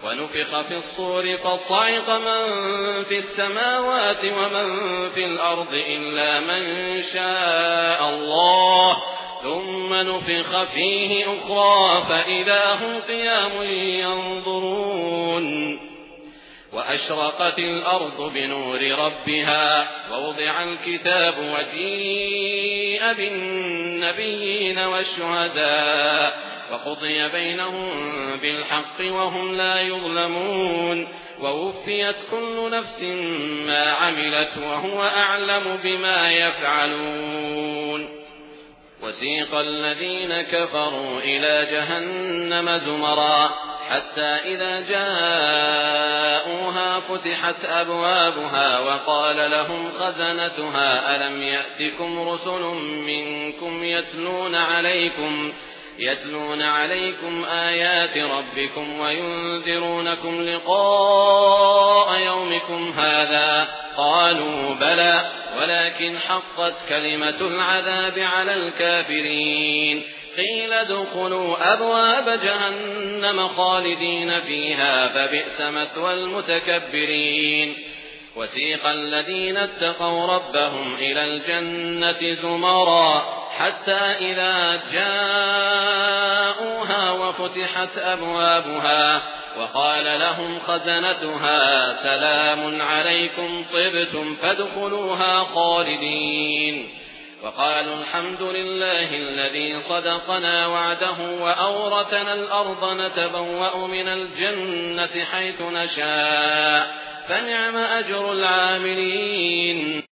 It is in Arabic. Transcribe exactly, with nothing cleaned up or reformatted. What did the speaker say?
ونفخ في الصور فصعق من في السماوات ومن في الأرض إلا من شاء الله ثم نفخ فيه أخرى فإذا هم قيام ينظرون وأشرقت الأرض بنور ربها ووضع الكتاب وجيء بالنبيين والشهداء وقضي بينهم بالحق وهم لا يظلمون ووفيت كل نفس ما عملت وهو أعلم بما يفعلون. وسيق الذين كفروا إلى جهنم زمرا حتى إذا جاءوها فتحت أبوابها وقال لهم خزنتها ألم يأتكم رسل منكم يتلون عليكم يتلون عليكم آيات ربكم وينذرونكم لقاء يومكم هذا قالوا بلى ولكن حقت كلمة العذاب على الكافرين قيل ادخلوا أبواب جهنم خالدين فيها فبئس مثوى المتكبرين. وسيق الذين اتقوا ربهم إلى الجنة زمرا حتى إذا جاءوها وفتحت أبوابها وقال لهم خزنتها سلام عليكم طبتم فادخلوها خالدين وقالوا الحمد لله الذي صدقنا وعده وأورثنا الأرض نتبوأ من الجنة حيث نشاء فنعم أجر العاملين.